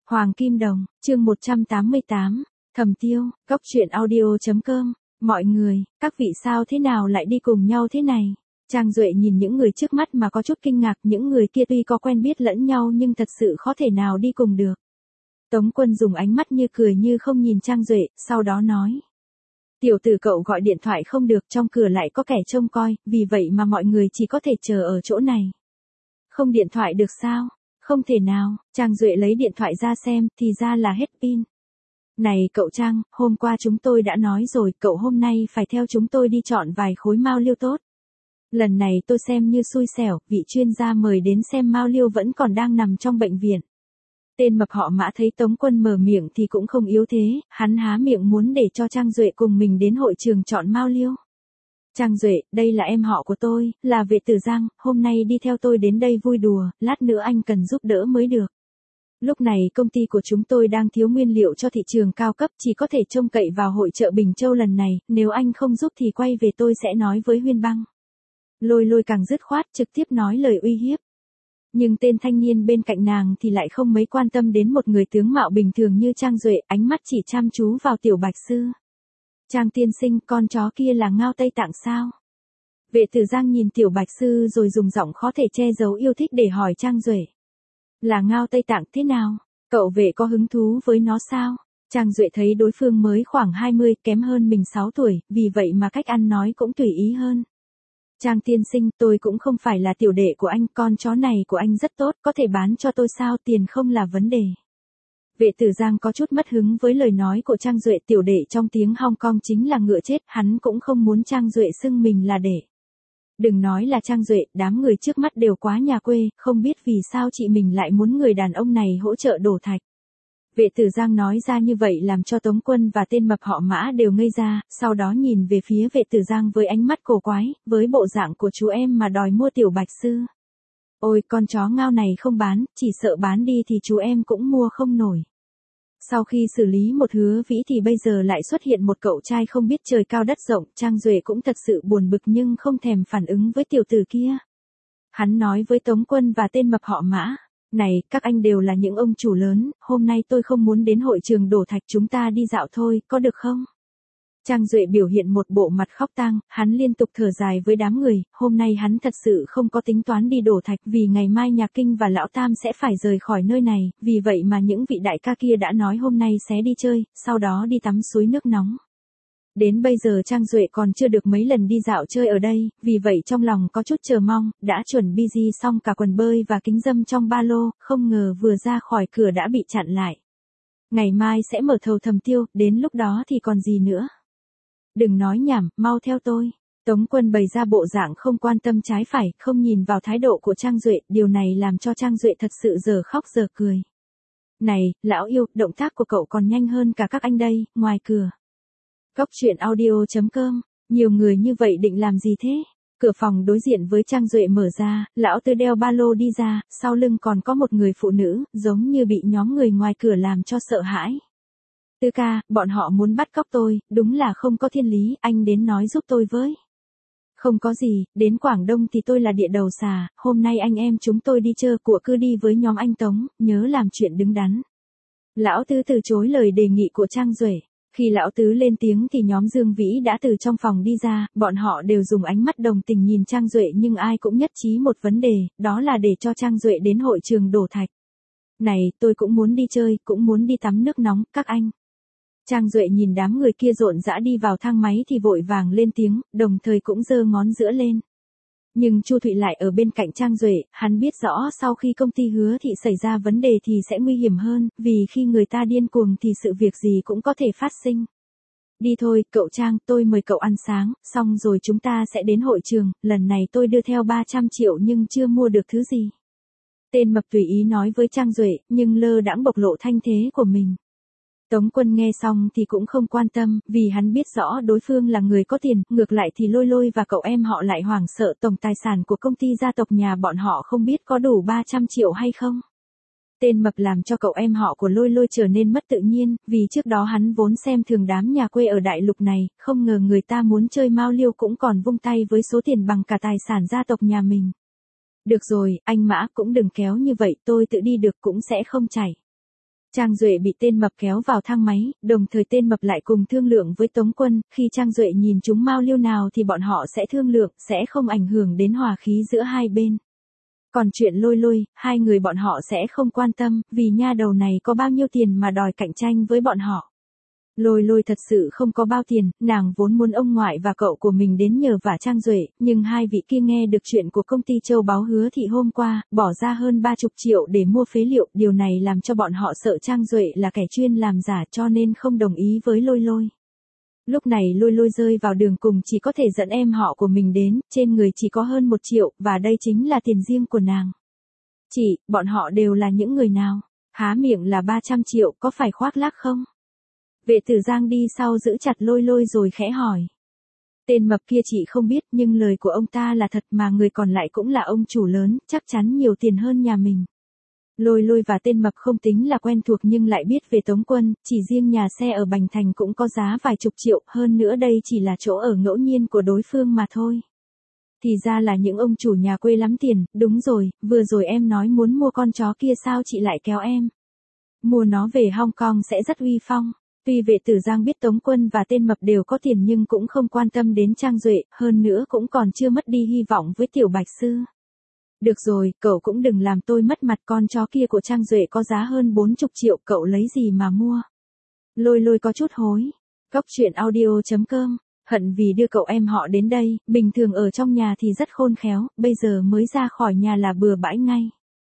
Hoàng Kim Đồng, chương 188, Thầm Tiêu, Góc Chuyện Audio.com, mọi người, các vị sao thế nào lại đi cùng nhau thế này? Trang Duệ nhìn những người trước mắt mà có chút kinh ngạc, những người kia tuy có quen biết lẫn nhau nhưng thật sự khó thể nào đi cùng được. Tống Quân dùng ánh mắt như cười như không nhìn Trang Duệ, sau đó nói. Tiểu tử cậu gọi điện thoại không được, trong cửa lại có kẻ trông coi, vì vậy mà mọi người chỉ có thể chờ ở chỗ này. Không điện thoại được sao? Không thể nào, Trang Duệ lấy điện thoại ra xem, thì ra là hết pin. Này cậu Trang, hôm qua chúng tôi đã nói rồi, cậu hôm nay phải theo chúng tôi đi chọn vài khối mao liêu tốt. Lần này tôi xem như xui xẻo, vị chuyên gia mời đến xem mao liêu vẫn còn đang nằm trong bệnh viện. Tên mập họ Mã thấy Tống Quân mở miệng thì cũng không yếu thế, hắn há miệng muốn để cho Trang Duệ cùng mình đến hội trường chọn mao liêu. Trang Duệ, đây là em họ của tôi, là Vệ Tử Giang, hôm nay đi theo tôi đến đây vui đùa, lát nữa anh cần giúp đỡ mới được. Lúc này công ty của chúng tôi đang thiếu nguyên liệu cho thị trường cao cấp, chỉ có thể trông cậy vào hội chợ Bình Châu lần này, nếu anh không giúp thì quay về tôi sẽ nói với Huyên Băng. Lôi Lôi càng dứt khoát trực tiếp nói lời uy hiếp. Nhưng tên thanh niên bên cạnh nàng thì lại không mấy quan tâm đến một người tướng mạo bình thường như Trang Duệ, ánh mắt chỉ chăm chú vào Tiểu Bạch Sư. Trang tiên sinh, con chó kia là Ngao Tây Tạng sao? Vệ Tử Giang nhìn Tiểu Bạch Sư rồi dùng giọng khó thể che giấu yêu thích để hỏi Trang Duệ. Là Ngao Tây Tạng thế nào? Cậu Vệ có hứng thú với nó sao? Trang Duệ thấy đối phương mới khoảng 20, kém hơn mình 6 tuổi, vì vậy mà cách ăn nói cũng tùy ý hơn. Trang tiên sinh, tôi cũng không phải là tiểu đệ của anh, con chó này của anh rất tốt, có thể bán cho tôi sao, tiền không là vấn đề. Vệ Tử Giang có chút mất hứng với lời nói của Trang Duệ, tiểu đệ trong tiếng Hong Kong chính là ngựa chết, hắn cũng không muốn Trang Duệ xưng mình là đệ. Đừng nói là Trang Duệ, đám người trước mắt đều quá nhà quê, không biết vì sao chị mình lại muốn người đàn ông này hỗ trợ đổ thạch. Vệ Tử Giang nói ra như vậy làm cho Tống Quân và tên mập họ Mã đều ngây ra, sau đó nhìn về phía Vệ Tử Giang với ánh mắt cổ quái, với bộ dạng của chú em mà đòi mua Tiểu Bạch Sư. Ôi, con chó Ngao này không bán, chỉ sợ bán đi thì chú em cũng mua không nổi. Sau khi xử lý một Hứa Vĩ thì bây giờ lại xuất hiện một cậu trai không biết trời cao đất rộng, Trang Duệ cũng thật sự buồn bực nhưng không thèm phản ứng với tiểu tử kia. Hắn nói với Tống Quân và tên mập họ Mã. Này, các anh đều là những ông chủ lớn, hôm nay tôi không muốn đến hội trường đổ thạch, chúng ta đi dạo thôi, có được không? Trang Duệ biểu hiện một bộ mặt khóc tang, hắn liên tục thở dài với đám người, hôm nay hắn thật sự không có tính toán đi đổ thạch vì ngày mai Nhạc Kinh và Lão Tam sẽ phải rời khỏi nơi này, vì vậy mà những vị đại ca kia đã nói hôm nay sẽ đi chơi, sau đó đi tắm suối nước nóng. Đến bây giờ Trang Duệ còn chưa được mấy lần đi dạo chơi ở đây, vì vậy trong lòng có chút chờ mong, đã chuẩn bị gì xong cả quần bơi và kính râm trong ba lô, không ngờ vừa ra khỏi cửa đã bị chặn lại. Ngày mai sẽ mở thầu Thầm Tiêu, đến lúc đó thì còn gì nữa. Đừng nói nhảm, mau theo tôi. Tống Quân bày ra bộ dạng không quan tâm trái phải, không nhìn vào thái độ của Trang Duệ, điều này làm cho Trang Duệ thật sự giờ khóc giờ cười. Này, lão yêu, động tác của cậu còn nhanh hơn cả các anh đây, ngoài cửa. Góc Chuyện Audio.com, nhiều người như vậy định làm gì thế? Cửa phòng đối diện với Trang Duệ mở ra, lão Tư đeo ba lô đi ra, sau lưng còn có một người phụ nữ, giống như bị nhóm người ngoài cửa làm cho sợ hãi. Tư ca, bọn họ muốn bắt cóc tôi, đúng là không có thiên lý, anh đến nói giúp tôi với. Không có gì, đến Quảng Đông thì tôi là địa đầu xà, hôm nay anh em chúng tôi đi chơi của cứ đi với nhóm anh Tống, nhớ làm chuyện đứng đắn. Lão Tư từ chối lời đề nghị của Trang Duệ. Khi lão tứ lên tiếng thì nhóm Dương Vĩ đã từ trong phòng đi ra, bọn họ đều dùng ánh mắt đồng tình nhìn Trang Duệ nhưng ai cũng nhất trí một vấn đề, đó là để cho Trang Duệ đến hội trường đổ thạch. Này, tôi cũng muốn đi chơi, cũng muốn đi tắm nước nóng, các anh. Trang Duệ nhìn đám người kia rộn rã đi vào thang máy thì vội vàng lên tiếng, đồng thời cũng giơ ngón giữa lên. Nhưng Chu Thụy lại ở bên cạnh Trang Duệ, hắn biết rõ sau khi công ty Hứa Thị xảy ra vấn đề thì sẽ nguy hiểm hơn, vì khi người ta điên cuồng thì sự việc gì cũng có thể phát sinh. Đi thôi, cậu Trang, tôi mời cậu ăn sáng, xong rồi chúng ta sẽ đến hội trường, lần này tôi đưa theo 300 triệu nhưng chưa mua được thứ gì. Tên mập tùy ý nói với Trang Duệ, nhưng lơ đãng bộc lộ thanh thế của mình. Tống Quân nghe xong thì cũng không quan tâm, vì hắn biết rõ đối phương là người có tiền, ngược lại thì Lôi Lôi và cậu em họ lại hoảng sợ tổng tài sản của công ty gia tộc nhà bọn họ không biết có đủ 300 triệu hay không. Tên mập làm cho cậu em họ của Lôi Lôi trở nên mất tự nhiên, vì trước đó hắn vốn xem thường đám nhà quê ở đại lục này, không ngờ người ta muốn chơi mao liêu cũng còn vung tay với số tiền bằng cả tài sản gia tộc nhà mình. Được rồi, anh Mã cũng đừng kéo như vậy, tôi tự đi được cũng sẽ không chảy. Trang Duệ bị tên mập kéo vào thang máy, đồng thời tên mập lại cùng thương lượng với Tống Quân, khi Trang Duệ nhìn chúng mao liêu nào thì bọn họ sẽ thương lượng, sẽ không ảnh hưởng đến hòa khí giữa hai bên. Còn chuyện Lôi Lôi, hai người bọn họ sẽ không quan tâm, vì nha đầu này có bao nhiêu tiền mà đòi cạnh tranh với bọn họ. Lôi Lôi thật sự không có bao tiền, nàng vốn muốn ông ngoại và cậu của mình đến nhờ vả Trang Duệ, nhưng hai vị kia nghe được chuyện của công ty châu báu Hứa Thị hôm qua, bỏ ra hơn 30 triệu để mua phế liệu, điều này làm cho bọn họ sợ Trang Duệ là kẻ chuyên làm giả cho nên không đồng ý với Lôi Lôi. Lúc này Lôi Lôi rơi vào đường cùng, chỉ có thể dẫn em họ của mình đến, trên người chỉ có hơn 1 triệu, và đây chính là tiền riêng của nàng. Chị, bọn họ đều là những người nào? Há miệng là 300 triệu, có phải khoác lác không? Vệ Tử Giang đi sau giữ chặt Lôi Lôi rồi khẽ hỏi. Tên mập kia chị không biết, nhưng lời của ông ta là thật, mà người còn lại cũng là ông chủ lớn, chắc chắn nhiều tiền hơn nhà mình. Lôi Lôi và tên mập không tính là quen thuộc nhưng lại biết về Tống Quân, chỉ riêng nhà xe ở Bành Thành cũng có giá vài chục triệu, hơn nữa đây chỉ là chỗ ở ngẫu nhiên của đối phương mà thôi. Thì ra là những ông chủ nhà quê lắm tiền, đúng rồi, vừa rồi em nói muốn mua con chó kia, sao chị lại kéo em? Mua nó về Hong Kong sẽ rất uy phong. Tuy Vệ Tử Giang biết Tống Quân và tên mập đều có tiền nhưng cũng không quan tâm đến Trang Duệ, hơn nữa cũng còn chưa mất đi hy vọng với Tiểu Bạch Sư. Được rồi, cậu cũng đừng làm tôi mất mặt, con chó kia của Trang Duệ có giá hơn 40 triệu, cậu lấy gì mà mua? Lôi Lôi có chút hối. Góc truyện audio.com, hận vì đưa cậu em họ đến đây, bình thường ở trong nhà thì rất khôn khéo, bây giờ mới ra khỏi nhà là bừa bãi ngay.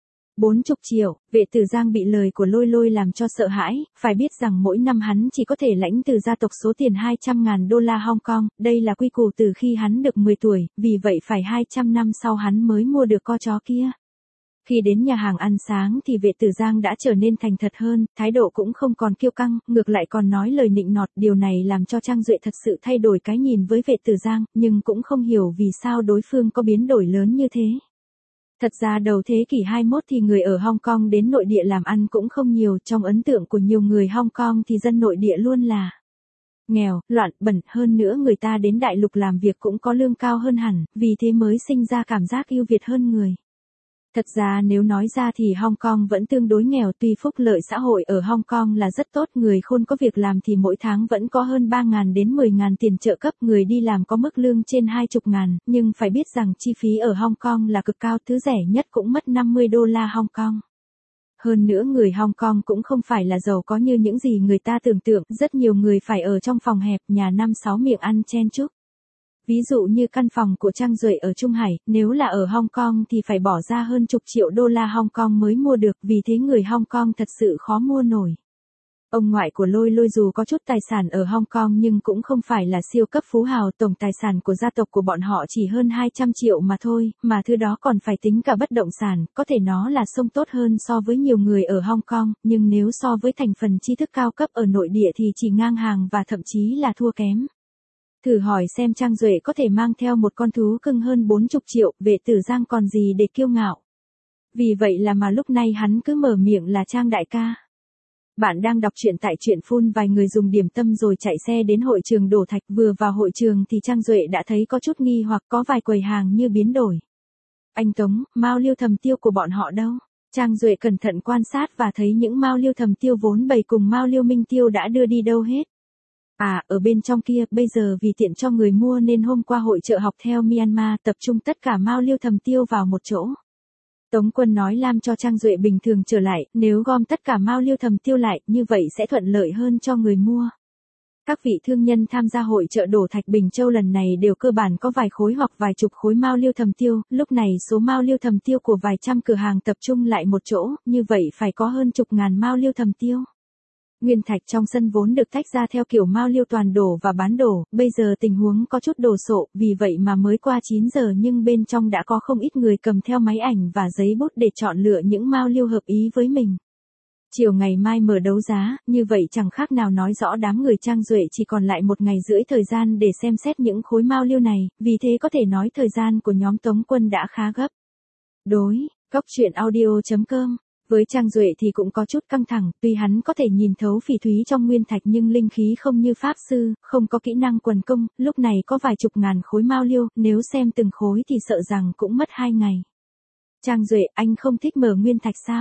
40 triệu, Vệ Tử Giang bị lời của Lôi Lôi làm cho sợ hãi, phải biết rằng mỗi năm hắn chỉ có thể lãnh từ gia tộc số tiền 200.000 đô la Hong Kong, đây là quy củ từ khi hắn được 10 tuổi, vì vậy phải 200 năm sau hắn mới mua được con chó kia. Khi đến nhà hàng ăn sáng thì Vệ Tử Giang đã trở nên thành thật hơn, thái độ cũng không còn kiêu căng, ngược lại còn nói lời nịnh nọt, điều này làm cho Trang Duệ thật sự thay đổi cái nhìn với Vệ Tử Giang, nhưng cũng không hiểu vì sao đối phương có biến đổi lớn như thế. Thật ra đầu thế kỷ 21 thì người ở Hong Kong đến nội địa làm ăn cũng không nhiều, trong ấn tượng của nhiều người Hong Kong thì dân nội địa luôn là nghèo, loạn, bẩn, hơn nữa người ta đến đại lục làm việc cũng có lương cao hơn hẳn, vì thế mới sinh ra cảm giác ưu việt hơn người. Thật ra nếu nói ra thì Hong Kong vẫn tương đối nghèo, tuy phúc lợi xã hội ở Hong Kong là rất tốt, người khôn có việc làm thì mỗi tháng vẫn có hơn 3.000 đến 10.000 tiền trợ cấp, người đi làm có mức lương trên 20.000, nhưng phải biết rằng chi phí ở Hong Kong là cực cao, thứ rẻ nhất cũng mất 50 đô la Hong Kong. Hơn nữa người Hong Kong cũng không phải là giàu có như những gì người ta tưởng tượng, rất nhiều người phải ở trong phòng hẹp, nhà 5-6 miệng ăn chen chúc. Ví dụ như căn phòng của Trang Duệ ở Trung Hải, nếu là ở Hong Kong thì phải bỏ ra hơn chục triệu đô la Hong Kong mới mua được, vì thế người Hong Kong thật sự khó mua nổi. Ông ngoại của Lôi Lôi dù có chút tài sản ở Hong Kong nhưng cũng không phải là siêu cấp phú hào, tổng tài sản của gia tộc của bọn họ chỉ hơn 200 triệu mà thôi, mà thứ đó còn phải tính cả bất động sản, có thể nó là sông tốt hơn so với nhiều người ở Hong Kong, nhưng nếu so với thành phần tri thức cao cấp ở nội địa thì chỉ ngang hàng và thậm chí là thua kém. Thử hỏi xem Trang Duệ có thể mang theo một con thú cưng hơn 40 triệu, Vệ Tử Giang còn gì để kiêu ngạo. Vì vậy là mà lúc này hắn cứ mở miệng là Trang đại ca. Bạn đang đọc truyện tại truyện phun, vài người dùng điểm tâm rồi chạy xe đến hội trường đổ thạch, vừa vào hội trường thì Trang Duệ đã thấy có chút nghi hoặc, có vài quầy hàng như biến đổi. Anh Tống, mao liêu thầm tiêu của bọn họ đâu? Trang Duệ cẩn thận quan sát và thấy những mao liêu thầm tiêu vốn bày cùng mao liêu minh tiêu đã đưa đi đâu hết. À, ở bên trong kia, bây giờ vì tiện cho người mua nên hôm qua hội chợ học theo Myanmar tập trung tất cả mao liêu thầm tiêu vào một chỗ. Tống Quân nói làm cho Trang Duệ bình thường trở lại, nếu gom tất cả mao liêu thầm tiêu lại, như vậy sẽ thuận lợi hơn cho người mua. Các vị thương nhân tham gia hội chợ đổ thạch Bình Châu lần này đều cơ bản có vài khối hoặc vài chục khối mao liêu thầm tiêu, lúc này số mao liêu thầm tiêu của vài trăm cửa hàng tập trung lại một chỗ, như vậy phải có hơn chục ngàn mao liêu thầm tiêu. Nguyên thạch trong sân vốn được tách ra theo kiểu mao liêu toàn đổ và bán đổ, bây giờ tình huống có chút đồ sộ, vì vậy mà mới qua 9 giờ nhưng bên trong đã có không ít người cầm theo máy ảnh và giấy bút để chọn lựa những mao liêu hợp ý với mình. Chiều ngày mai mở đấu giá, như vậy chẳng khác nào nói rõ đám người Trang Duệ chỉ còn lại 1 ngày rưỡi thời gian để xem xét những khối mao liêu này, vì thế có thể nói thời gian của nhóm Tống Quân đã khá gấp. Đối, góc truyện audio.com. Với Trang Duệ thì cũng có chút căng thẳng, tuy hắn có thể nhìn thấu phỉ thúy trong nguyên thạch nhưng linh khí không như pháp sư, không có kỹ năng quần công, lúc này có vài chục ngàn khối mao liêu, nếu xem từng khối thì sợ rằng cũng mất 2 ngày. Trang Duệ, anh không thích mở nguyên thạch sao?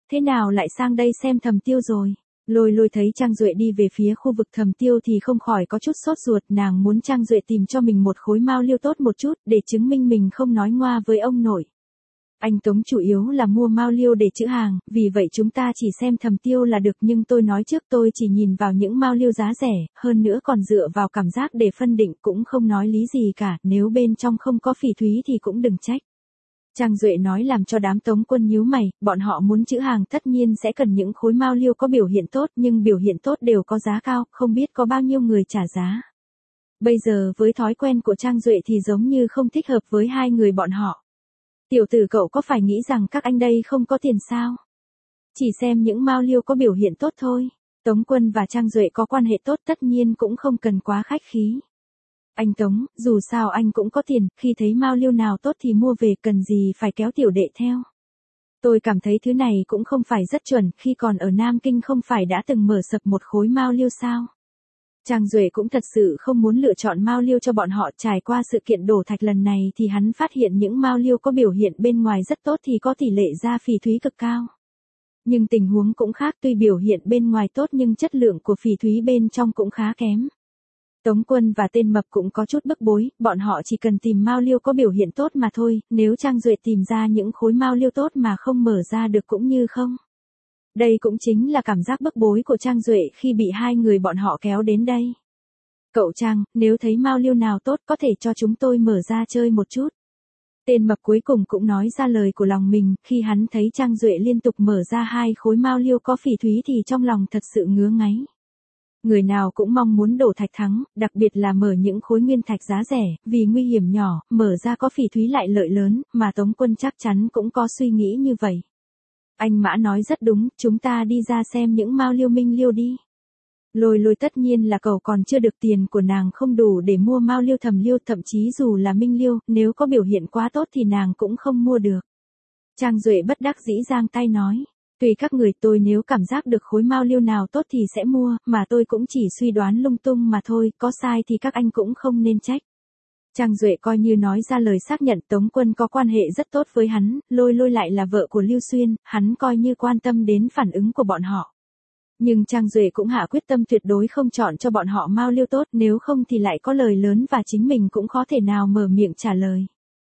thế nào lại sang đây xem Thẩm Tiêu rồi? Lôi Lôi thấy Trang Duệ đi về phía khu vực Thẩm Tiêu thì không khỏi có chút sốt ruột, nàng muốn Trang Duệ tìm cho mình một khối mao liêu tốt một chút, để chứng minh mình không nói ngoa với ông nội. Anh Tống chủ yếu là mua mao liêu để trữ hàng, vì vậy chúng ta chỉ xem Thẩm Tiêu là được, nhưng tôi nói trước tôi chỉ nhìn vào những mao liêu giá rẻ, hơn nữa còn dựa vào cảm giác để phân định, cũng không nói lý gì cả, nếu bên trong không có phỉ thúy thì cũng đừng trách. Trang Duệ nói làm cho đám Tống Quân nhíu mày, bọn họ muốn trữ hàng tất nhiên sẽ cần những khối mao liêu có biểu hiện tốt, nhưng biểu hiện tốt đều có giá cao, không biết có bao nhiêu người trả giá. Bây giờ với thói quen của Trang Duệ thì giống như không thích hợp với hai người bọn họ. Tiểu tử cậu có phải nghĩ rằng các anh đây không có tiền sao? Chỉ xem những mao liêu có biểu hiện tốt thôi. Tống Quân và Trang Duệ có quan hệ tốt tất nhiên cũng không cần quá khách khí. Anh Tống, dù sao anh cũng có tiền, khi thấy mao liêu nào tốt thì mua về, cần gì phải kéo tiểu đệ theo. Tôi cảm thấy thứ này cũng không phải rất chuẩn, khi còn ở Nam Kinh không phải đã từng mở sập một khối mao liêu sao? Trang Duệ cũng thật sự không muốn lựa chọn mao liêu cho bọn họ, trải qua sự kiện đổ thạch lần này thì hắn phát hiện những mao liêu có biểu hiện bên ngoài rất tốt thì có tỷ lệ ra phỉ thúy cực cao. Nhưng tình huống cũng khác, tuy biểu hiện bên ngoài tốt nhưng chất lượng của phỉ thúy bên trong cũng khá kém. Tống Quân và tên mập cũng có chút bức bối, bọn họ chỉ cần tìm mao liêu có biểu hiện tốt mà thôi, nếu Trang Duệ tìm ra những khối mao liêu tốt mà không mở ra được cũng như không. Đây cũng chính là cảm giác bức bối của Trang Duệ khi bị hai người bọn họ kéo đến đây. Cậu Trang, nếu thấy mao liêu nào tốt có thể cho chúng tôi mở ra chơi một chút. Tên mập cuối cùng cũng nói ra lời của lòng mình, khi hắn thấy Trang Duệ liên tục mở ra hai khối mao liêu có phỉ thúy thì trong lòng thật sự ngứa ngáy. Người nào cũng mong muốn đổ thạch thắng, đặc biệt là mở những khối nguyên thạch giá rẻ, vì nguy hiểm nhỏ, mở ra có phỉ thúy lại lợi lớn, mà Tống Quân chắc chắn cũng có suy nghĩ như vậy. Anh Mã nói rất đúng, chúng ta đi ra xem những mao liêu minh liêu đi. Lôi Lôi tất nhiên là cậu còn chưa được, tiền của nàng không đủ để mua mao liêu thẩm liêu, thậm chí dù là minh liêu, nếu có biểu hiện quá tốt thì nàng cũng không mua được. Trang Duệ bất đắc dĩ giang tay nói. Tùy các người, tôi nếu cảm giác được khối mao liêu nào tốt thì sẽ mua, mà tôi cũng chỉ suy đoán lung tung mà thôi, có sai thì các anh cũng không nên trách. Trang Duệ coi như nói ra lời xác nhận Tống Quân có quan hệ rất tốt với hắn, Lôi Lôi lại là vợ của Lưu Xuyên, hắn coi như quan tâm đến phản ứng của bọn họ. Nhưng Trang Duệ cũng hạ quyết tâm tuyệt đối không chọn cho bọn họ mao liêu tốt, nếu không thì lại có lời lớn và chính mình cũng khó thể nào mở miệng trả lời.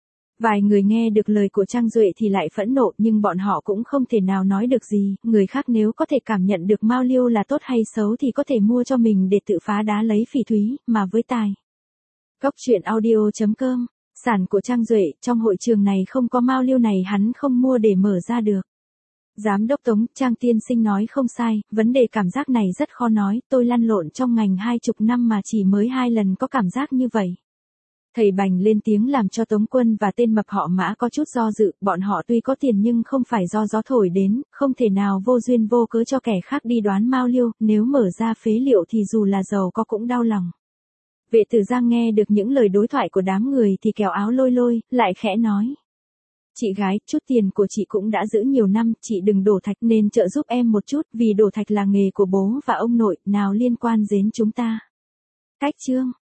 Vài người nghe được lời của Trang Duệ thì lại phẫn nộ, nhưng bọn họ cũng không thể nào nói được gì, người khác nếu có thể cảm nhận được mao liêu là tốt hay xấu thì có thể mua cho mình để tự phá đá lấy phỉ thúy, mà với tài. Góc truyện audio.com, sản của Trang Duệ, trong hội trường này không có mao liêu này hắn không mua để mở ra được. Giám đốc Tống, Trang tiên sinh nói không sai, vấn đề cảm giác này rất khó nói, tôi lăn lộn trong ngành 20 năm mà chỉ mới 2 lần có cảm giác như vậy. Thầy Bành lên tiếng làm cho Tống Quân và tên mập họ Mã có chút do dự, bọn họ tuy có tiền nhưng không phải do gió thổi đến, không thể nào vô duyên vô cớ cho kẻ khác đi đoán mao liêu, nếu mở ra phế liệu thì dù là giàu có cũng đau lòng. Vệ Tử Giang nghe được những lời đối thoại của đám người thì kéo áo Lôi Lôi, lại khẽ nói. Chị gái, chút tiền của chị cũng đã giữ nhiều năm, chị đừng đổ thạch, nên trợ giúp em một chút, vì đổ thạch là nghề của bố và ông nội, nào liên quan đến chúng ta. Cách chương.